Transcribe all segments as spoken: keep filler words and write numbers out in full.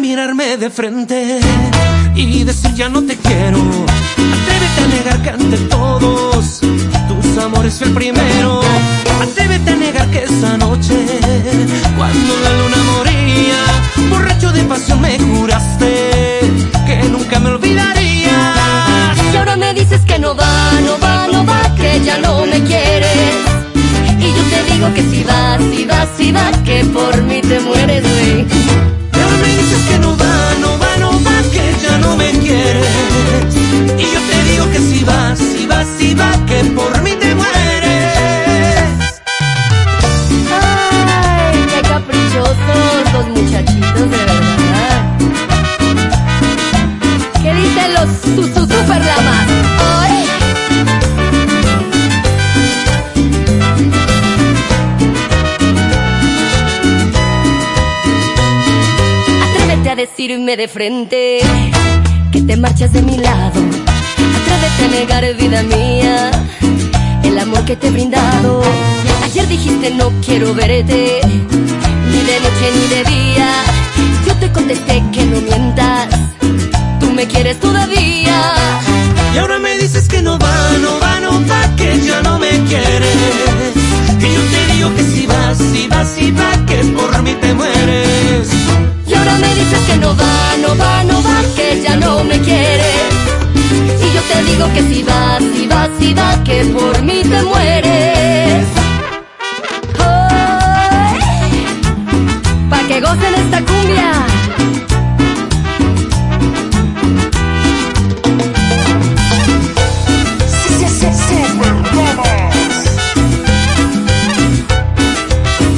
mirarme de frente y decir ya no te quiero. Atrévete a negar que ante todos tus amores fue el primero. Atrévete a negar que esa noche, cuando la luna moría, borracho de pasión me juraste que nunca me olvidarías. Y ahora me dices que no va, no va, no va, que ya no me quieres. Y yo te digo que si vas, si vas, si vas, que por mí te mueres, güey. Y ahora me dices que no va, no va, no va, que ya no me quieres. Y yo te digo que si vas, si vas, si vas, que por mí te mueres. Ay, qué caprichosos los muchachitos, de verdad. ¿Qué dicen los su, su super lamas? Ay. Atrévete a decirme de frente que te marchas de mi lado. Atrévete a negar, vida mía, el amor que te he brindado. Ayer dijiste no quiero verte, ni de noche ni de día. Yo te contesté que no mientas, tú me quieres todavía. Y ahora me dices que no va, no va, no va, que ya no me quieres. Y yo te digo que si vas, si vas, si vas, que por mí te mueres. Y ahora me dices que no va, no va, no va, que ya no me quieres. Y yo te digo que si vas, si vas, si vas, que por mí te mueres. ¡Ay! Pa' que gocen esta cumbia.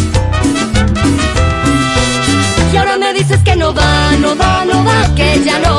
Y ahora me dices que no va, no va, no va, que ya no